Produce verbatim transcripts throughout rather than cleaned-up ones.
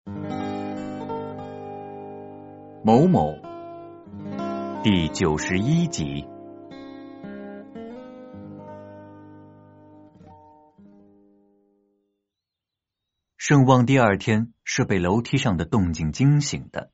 某某第九十一集。盛旺第二天是被楼梯上的动静惊醒的。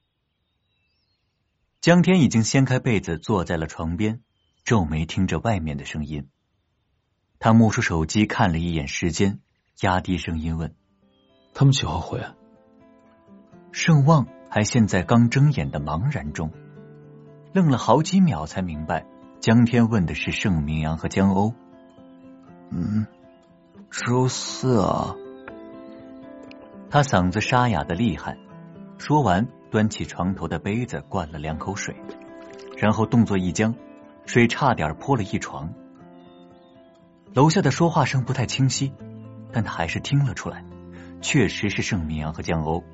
江天已经掀开被子坐在了床边，皱眉听着外面的声音。他摸出手机看了一眼时间，压低声音问： 他们几号回啊？ 盛旺还陷在刚睁眼的茫然中，愣了好几秒才明白江天问的是盛明阳和江欧。 嗯，周四啊。 他嗓子沙哑的厉害，说完端起床头的杯子灌了两口水，然后动作一僵，水差点泼了一床。楼下的说话声不太清晰，但他还是听了出来，确实是盛明阳和江欧。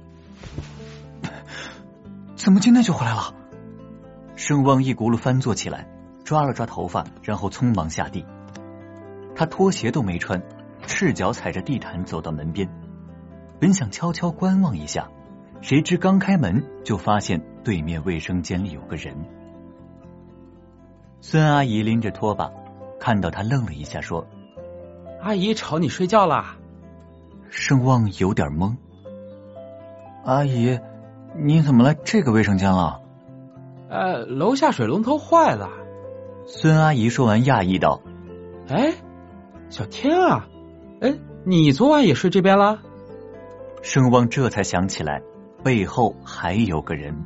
怎么今天就回来了？ 盛旺一轱辘翻坐起来，抓了抓头发，然后匆忙下地。他拖鞋都没穿，赤脚踩着地毯走到门边，本想悄悄观望一下，谁知刚开门就发现对面卫生间里有个人。孙阿姨拎着拖把，看到他愣了一下，说： 阿姨吵你睡觉啦？ 盛旺有点懵。 阿姨，你怎么来这个卫生间了？ 呃，楼下水龙头坏了。 孙阿姨说完讶异道： 哎，小天啊，哎，你昨晚也睡这边啦？ 盛旺这才想起来背后还有个人。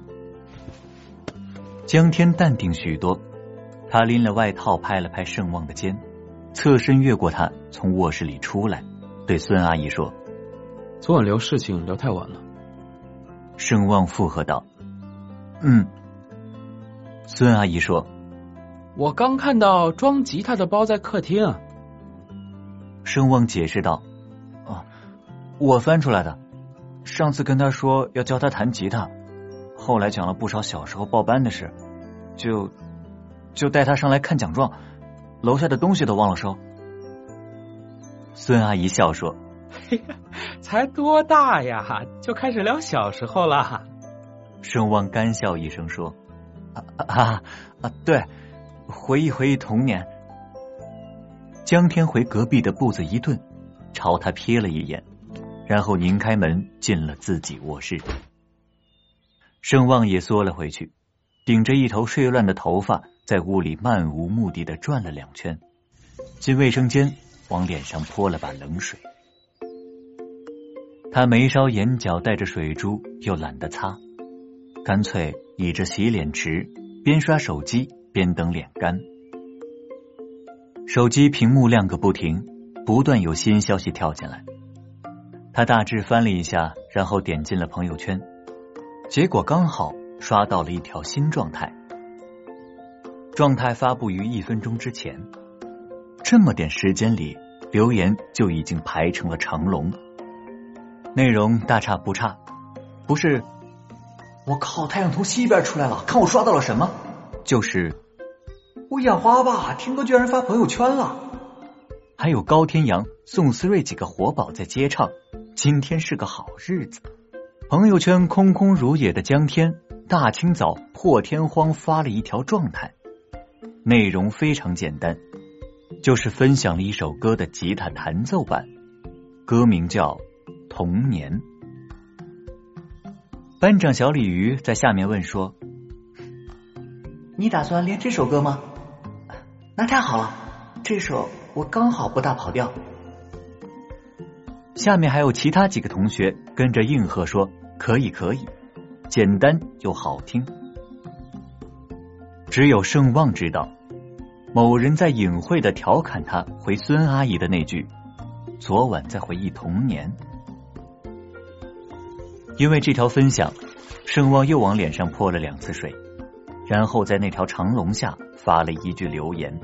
江天淡定许多，他拎了外套拍了拍盛旺的肩，侧身越过他从卧室里出来，对孙阿姨说： 昨晚聊事情聊太晚了。 盛旺附和道：嗯。孙阿姨说： 我刚看到装吉他的包在客厅。 盛旺解释道： 啊，我翻出来的。上次跟他说要教他弹吉他，后来讲了不少小时候报班的事，就就带他上来看奖状，楼下的东西都忘了收。 孙阿姨笑说： 才多大呀，就开始聊小时候了。 盛旺干笑一声说： 啊啊啊，对，回忆回忆童年。 江天回隔壁的步子一顿，朝他瞥了一眼，然后拧开门进了自己卧室。盛旺也缩了回去，顶着一头睡乱的头发在屋里漫无目的的转了两圈，进卫生间往脸上泼了把冷水。他眉梢眼角带着水珠，又懒得擦，干脆倚着洗脸池，边刷手机边等脸干。手机屏幕亮个不停，不断有新消息跳进来。他大致翻了一下，然后点进了朋友圈，结果刚好刷到了一条新状态。状态发布于一分钟之前，这么点时间里，留言就已经排成了长龙。内容大差不差，不是我靠，太阳从西边出来了，看我刷到了什么， 就是我眼花吧，听哥居然发朋友圈了。 还有高天阳、宋思睿几个活宝在接唱，今天是个好日子。朋友圈空空如也的江天，大清早破天荒发了一条状态，内容非常简单，就是分享了一首歌的吉他弹奏版，歌名叫《童年》。班长小鲤鱼在下面问说： 你打算练这首歌吗？那太好了，这首我刚好不大跑调。 下面还有其他几个同学跟着应和说：可以可以，简单又好听。只有盛旺知道，某人在隐晦的调侃他回孙阿姨的那句：昨晚在回忆童年。因为这条分享，盛旺又往脸上泼了两次水，然后在那条长龙下发了一句留言：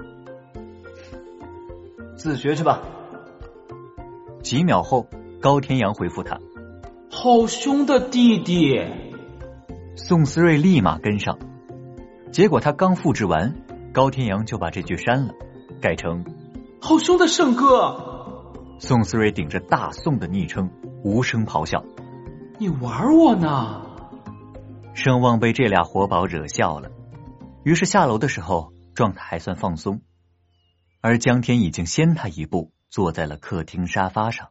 自学去吧。 几秒后，高天阳回复他： 好凶的弟弟。 宋思睿立马跟上，结果他刚复制完，高天阳就把这句删了，改成好凶的盛哥。 宋思睿顶着大宋的昵称无声咆哮： 你玩我呢？ 盛旺被这俩活宝惹笑了，于是下楼的时候状态还算放松，而江天已经先他一步坐在了客厅沙发上。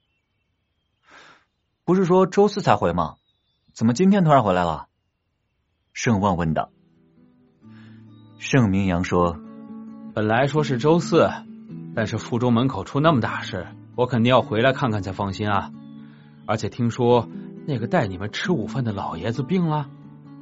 不是说周四才回吗？怎么今天突然回来了？ 盛旺问道。盛明阳说， 本来说是周四，但是附中门口出那么大事，我肯定要回来看看才放心啊。而且听说那个带你们吃午饭的老爷子病了。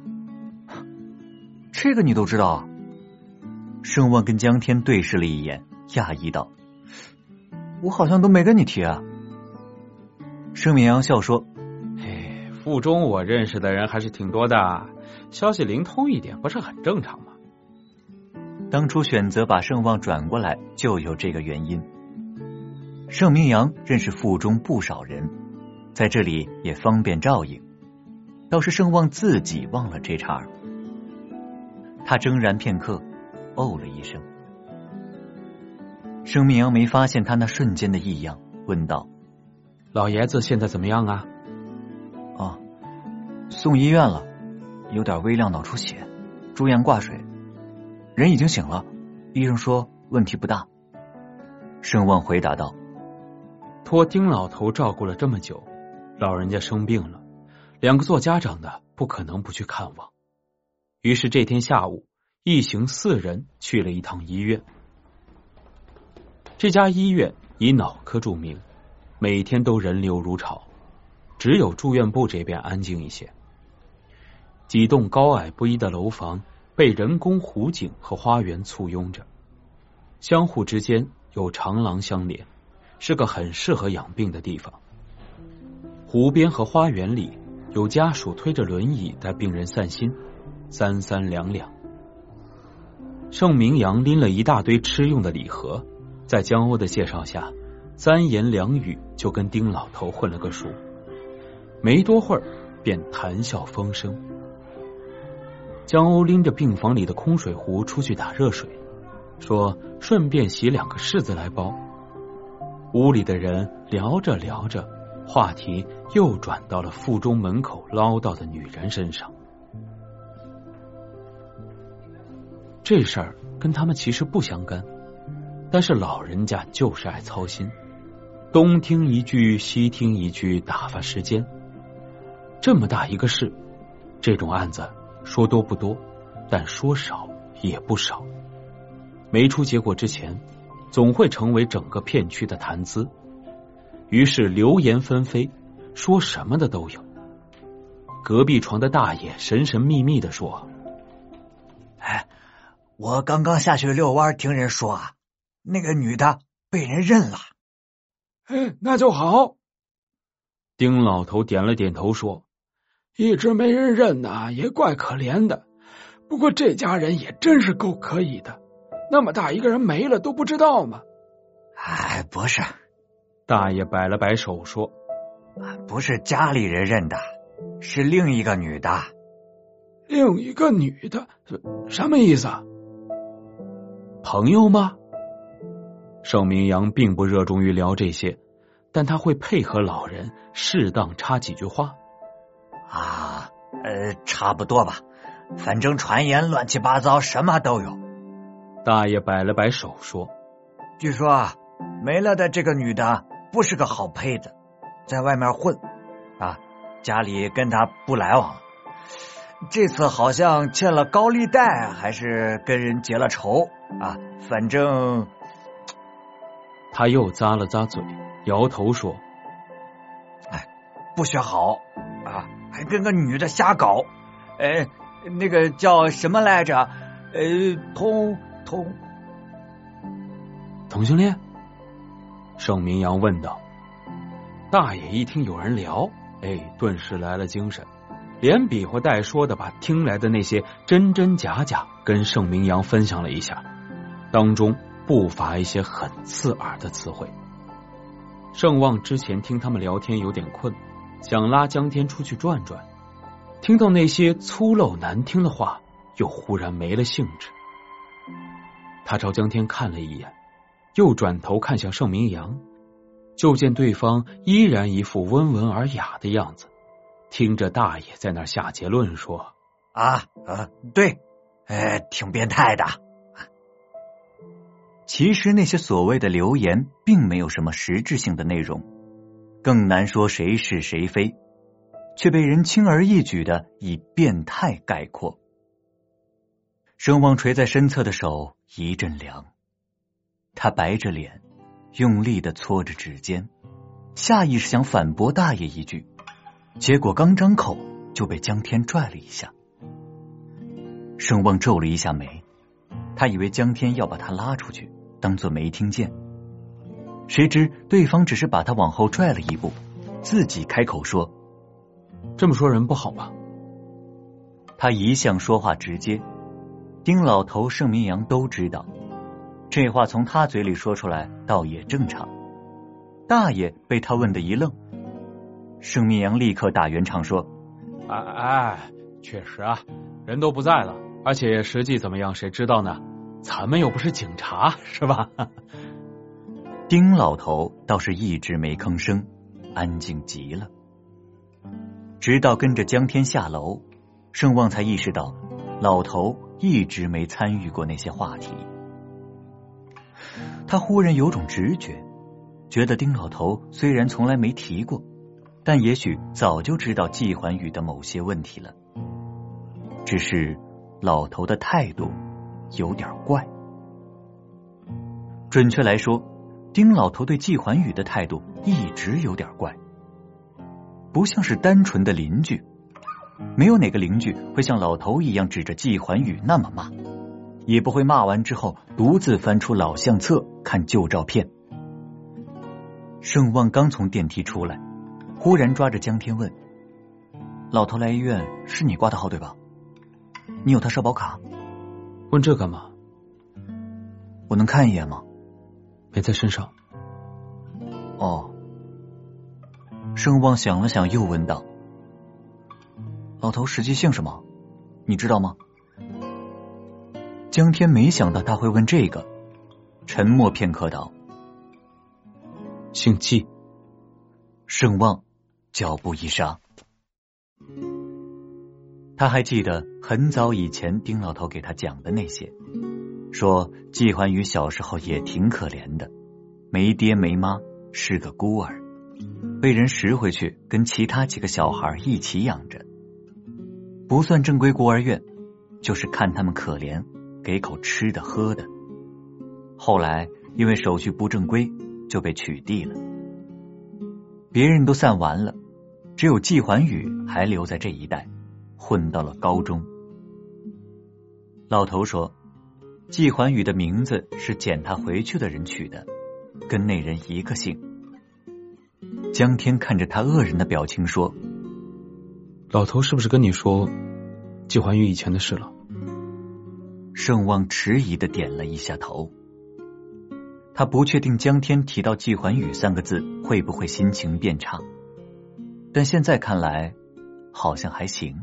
这个你都知道啊？ 盛旺跟江天对视了一眼，讶异道， 我好像都没跟你提啊。 盛明阳笑说， 嘿，附中我认识的人还是挺多的，消息灵通一点不是很正常吗？ 当初选择把盛旺转过来就有这个原因。盛明阳认识附中不少人，在这里也方便照应，倒是盛旺自己忘了这茬。他怔然片刻，哦了一声。盛明阳没发现他那瞬间的异样，问道， 老爷子现在怎么样啊？ 啊，送医院了，有点微量脑出血，住院挂水，人已经醒了，医生说问题不大。 盛旺回答道， 托丁老头照顾了这么久，老人家生病了，两个做家长的不可能不去看望。于是这天下午，一行四人去了一趟医院。这家医院以脑科著名，每天都人流如潮，只有住院部这边安静一些。几栋高矮不一的楼房被人工湖景和花园簇拥着，相互之间有长廊相连，是个很适合养病的地方。湖边和花园里有家属推着轮椅带病人散心，三三两两。盛明阳拎了一大堆吃用的礼盒，在江欧的介绍下，三言两语就跟丁老头混了个熟，没多会儿便谈笑风生。江欧拎着病房里的空水壶出去打热水，说顺便洗两个柿子来包。屋里的人聊着聊着，话题又转到了附中门口唠叨的女人身上。这事儿跟他们其实不相干，但是老人家就是爱操心，东听一句西听一句，打发时间。这么大一个事，这种案子说多不多，但说少也不少。没出结果之前，总会成为整个片区的谈资。于是流言纷飞，说什么的都有。隔壁床的大爷神神秘秘地说， 哎，我刚刚下去遛弯，听人说啊，那个女的被人认了。 哎，那就好。 丁老头点了点头说， 一直没人认呐，也怪可怜的。不过这家人也真是够可以的，那么大一个人没了都不知道吗？ 哎，不是。 大爷摆了摆手说， 不是家里人认的，是另一个女的。 另一个女的？什么意思啊？ 朋友吗？盛明阳并不热衷于聊这些，但他会配合老人适当插几句话。 啊，呃，差不多吧，反正传言乱七八糟，什么都有。 大爷摆了摆手说， 据说啊，没了的这个女的不是个好胚子，在外面混啊，家里跟他不来往了。这次好像欠了高利贷，还是跟人结了仇啊，反正。 他又咂了咂嘴，摇头说， 哎，不学好啊，还跟个女的瞎搞。哎，那个叫什么来着？呃，同同同性恋？盛明阳问道。大爷一听有人聊，哎，顿时来了精神，连比划带说的把听来的那些真真假假跟盛明阳分享了一下，当中不乏一些很刺耳的词汇。盛旺之前听他们聊天有点困，想拉江天出去转转，听到那些粗陋难听的话，又忽然没了兴致。他朝江天看了一眼，又转头看向盛明阳，就见对方依然一副温文尔雅的样子， 听着大爷在那儿下结论说：“ 啊，呃，对，呃，挺变态的。” 其实那些所谓的流言并没有什么实质性的内容，更难说谁是谁非，却被人轻而易举的以变态概括。盛望垂在身侧的手一阵凉，他白着脸，用力的搓着指尖，下意识想反驳大爷一句，结果刚张口就被江天拽了一下。盛望皱了一下眉，他以为江天要把他拉出去，当作没听见，谁知对方只是把他往后拽了一步，自己开口说：“ 这么说人不好吧？” 他一向说话直接，丁老头、盛明阳都知道，这话从他嘴里说出来倒也正常。大爷被他问得一愣，盛明阳立刻打圆场说：“ 哎哎，确实啊，人都不在了，而且实际怎么样谁知道呢？咱们又不是警察，是吧？” 丁老头倒是一直没吭声，安静极了。直到跟着江天下楼，盛望才意识到老头一直没参与过那些话题。他忽然有种直觉，觉得丁老头虽然从来没提过，但也许早就知道季环宇的某些问题了，只是老头的态度有点怪。准确来说，丁老头对季环宇的态度一直有点怪，不像是单纯的邻居，没有哪个邻居会像老头一样指着季环宇那么骂，也不会骂完之后独自翻出老相册看旧照片。盛望刚从电梯出来，忽然抓着江天问：“老头来医院是你挂的号对吧？你有他社保卡？”“ 问这干嘛？”“ 我能看一眼吗？”“ 没在身上。”“ 哦。”盛望想了想又问道：“老头实际姓什么？你知道吗？”江天没想到他会问这个，沉默片刻道：“ 姓季。” 盛望脚步一刹，他还记得很早以前丁老头给他讲的那些，说季环宇小时候也挺可怜的，没爹没妈，是个孤儿，被人拾回去跟其他几个小孩一起养着，不算正规孤儿院，就是看他们可怜，给口吃的喝的。后来因为手续不正规，就被取缔了。别人都散完了，只有季环宇还留在这一带，混到了高中。老头说，季环宇的名字是捡他回去的人取的，跟那人一个姓。江天看着他愕然的表情说：“ 老头是不是跟你说季环宇以前的事了？” 盛望迟疑的点了一下头。他不确定江天提到季环宇三个字会不会心情变差，但现在看来好像还行。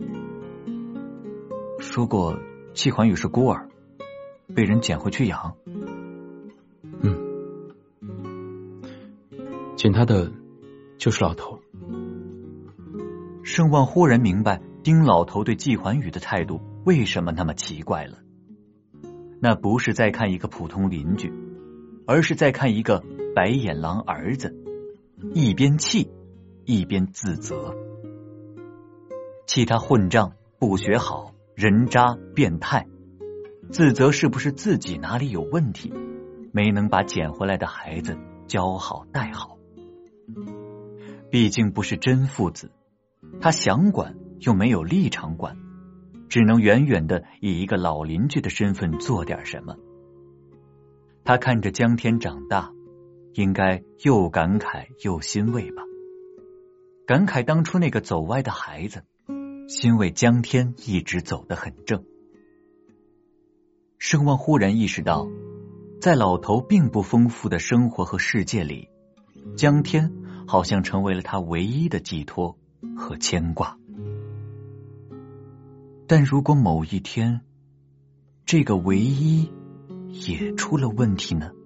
说过季环宇是孤儿，被人捡回去养。 嗯，捡他的就是老头。 盛望忽然明白丁老头对季环宇的态度为什么那么奇怪了。那不是在看一个普通邻居，而是在看一个白眼狼儿子，一边气一边自责，气他混账，不学好，人渣，变态，自责是不是自己哪里有问题，没能把捡回来的孩子教好带好。毕竟不是真父子，他想管又没有立场管，只能远远的以一个老邻居的身份做点什么。他看着江天长大，应该又感慨又欣慰吧。感慨当初那个走歪的孩子，欣慰江天一直走得很正。盛望忽然意识到，在老头并不丰富的生活和世界里，江天好像成为了他唯一的寄托和牵挂。但如果某一天，这个唯一也出了问题呢？